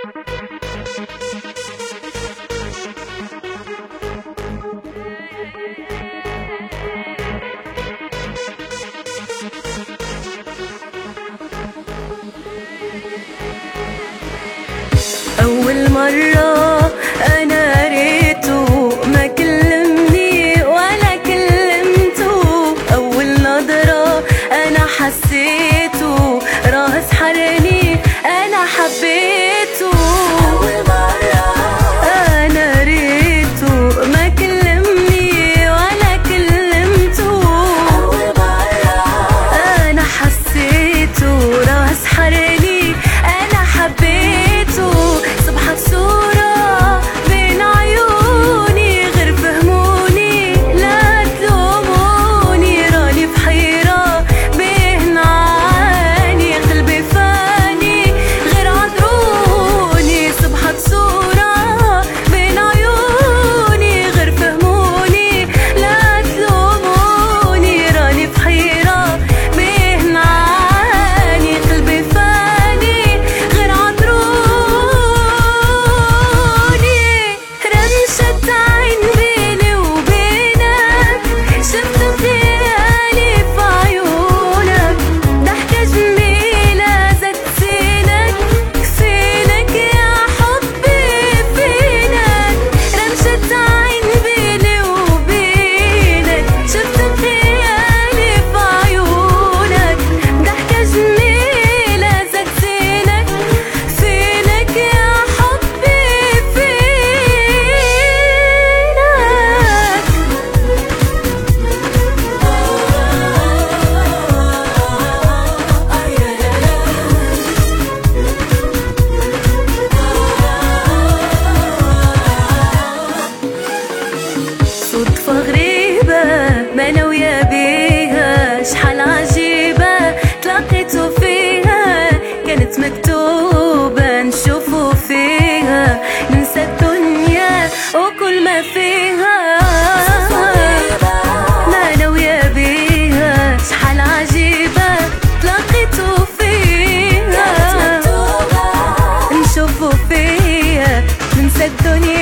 أول مرة أنا ريته ما كلمني ولا كلمته، أول نظرة أنا حسيته راس حرني أنا حبيته. أول مرة أنا ريته ما كلمني ولا كلمته، أول مرة أنا حسيته راس حرني أنا حبيته. صبحت صورة بين عيوني غير فهموني، لا تلوموني راني بحيرة بين عاني، قلبي فاني غير عذروني. صبحت صورة بين عيوني غير فهموني، لا تلوموني راني بحيرة بين عاني، قلبي فاني غير عذروني. رمشة عين بيني وبينك شفت خيالي في عيونك، ضحكة جميلة زاد فينك فينك يا حبي فينك. رمشة عين بيني وبينك شفت خيالي في عيونك، ضحكة جميلة زاد فينك فينك يا حبي فينك. صدفة غريبة ما ناوية بيها، شحال عجيبة تلاقيتو فيها، كانت مكتوبة نشوفو فيها ننسى الدنيا وكل ما فيها. ما ناوية بيها شحال عجيبة تلاقيتو فيها نشوفو فيها ننسى الدنيا